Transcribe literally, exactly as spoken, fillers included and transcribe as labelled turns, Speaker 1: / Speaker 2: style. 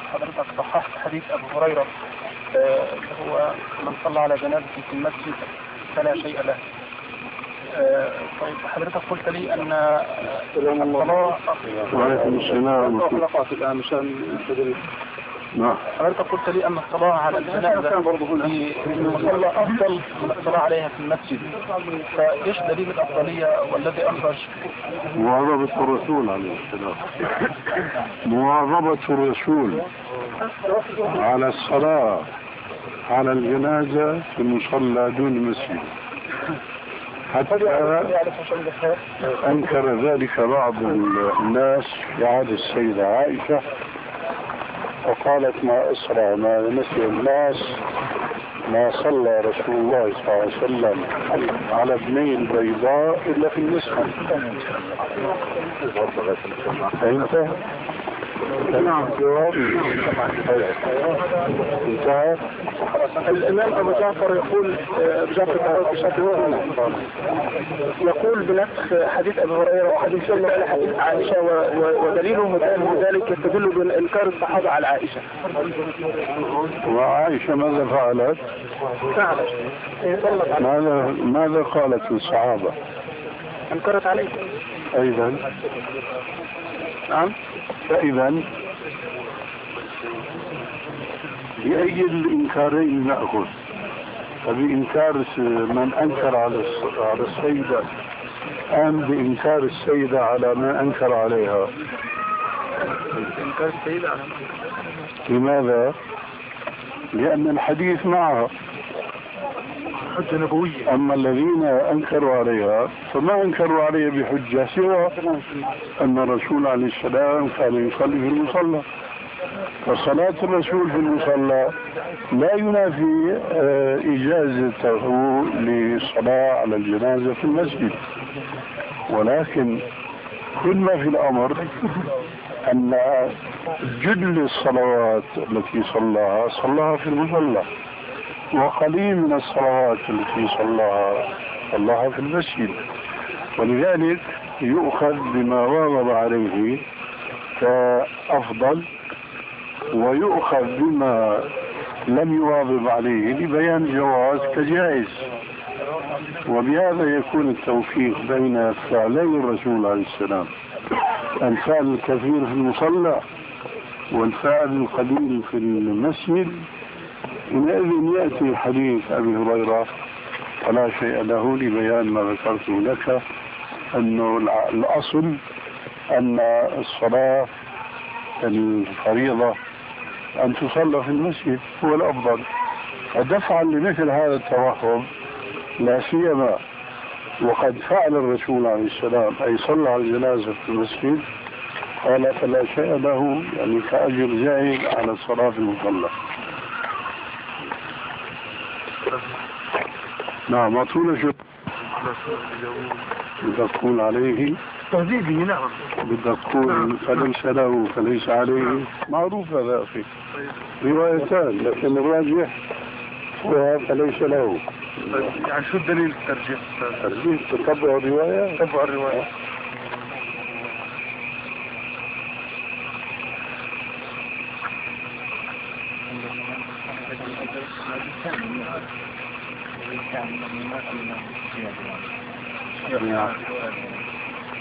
Speaker 1: حضرتك صححت حديث أبو هريرة اللي هو من صلى على جنازة في المسجد فلا شيء له. طيب حضرتك قلت لي أن الصلاة
Speaker 2: وعليكم السلام نعم.
Speaker 1: حضرتك قلت لي أن الصلاة على الجنازة في المصلى أفضل من الصلاة عليها في المسجد، فإيش دليل الأفضلية والذي أخرج؟
Speaker 2: مواظبة الرسول عليه السلام، مواظبة الرسول على الصلاة على الجنازة في المصلى دون المسجد، حتى أنكر ذلك بعض الناس في عهد السيدة عائشة، وقالت ما أسرع ما نسي الناس ما صلى رسول الله صلى الله عليه وسلم على ابني البيضاء إلا في المسجد. فهمت؟ نعم. جواب انتهى.
Speaker 1: الإمام أبو جعفر يقول جعفر يقول بنفس حديث أبي هريرة وحديث على حديث عائشة، ودليله ذلك يستدل بإنكار الصحابة على عائشة.
Speaker 2: وعائشة ماذا فعلت؟
Speaker 1: فعلت
Speaker 2: ماذا ماذا قالت للصحابة؟
Speaker 1: أنكرت عليه.
Speaker 2: أيضا
Speaker 1: نعم.
Speaker 2: فإذا بأي الإنكارين نأخذ؟ فبإنكار من أنكر على على السيدة أم بإنكار السيدة على ما أنكر عليها؟
Speaker 1: إنكار السيدة على
Speaker 2: لماذا؟ لأن الحديث معها
Speaker 1: حجة نبوية.
Speaker 2: أما الذين أنكروا عليها فما أنكروا عليها بحجة سوى أن الرسول عليه السلام كان يصلي في المصلى، فصلاة الرسول في المصلى لا ينافي إجازته للصلاة على الجنازة في المسجد، ولكن كل ما في الأمر أن جل الصلوات التي صلاها صلاها في المصلى، وقليل من الصلوات التي صلاها صلاها في المسجد، ولذلك يؤخذ بما واظب عليه كأفضل، ويؤخذ بما لم يواظب عليه لبيان جواز كجائز. وبهذا يكون التوفيق بين فعلي الرسول عليه السلام، الفعل الكثير في المصلى والفعل القليل في المسجد. حينئذ يأتي حديث أبي هريرة فلا شيء له لبيان ما ذكرته لك، أنه الأصل أن الصلاة الفريضة أن تصلى في المسجد هو الأفضل. ودفعا لمثل هذا التوهم لا سيما وقد فعل الرسول عليه السلام أي صلى على الجنازة في المسجد، قال فلا شيء له يعني كأجر زائد على الصلاة في المصلى. نعم. أطول شو بدك تقول عليه؟
Speaker 1: تهذيبي. نعم.
Speaker 2: بدك تقول فليس له فليس عليه، معروف هذا أخي، روايتان، لكن الراجح هو فليس له.
Speaker 1: يعني شو الدليل الترجيح؟
Speaker 2: ترجيح تتبع الرواية.
Speaker 1: تتبع الرواية.
Speaker 2: يعني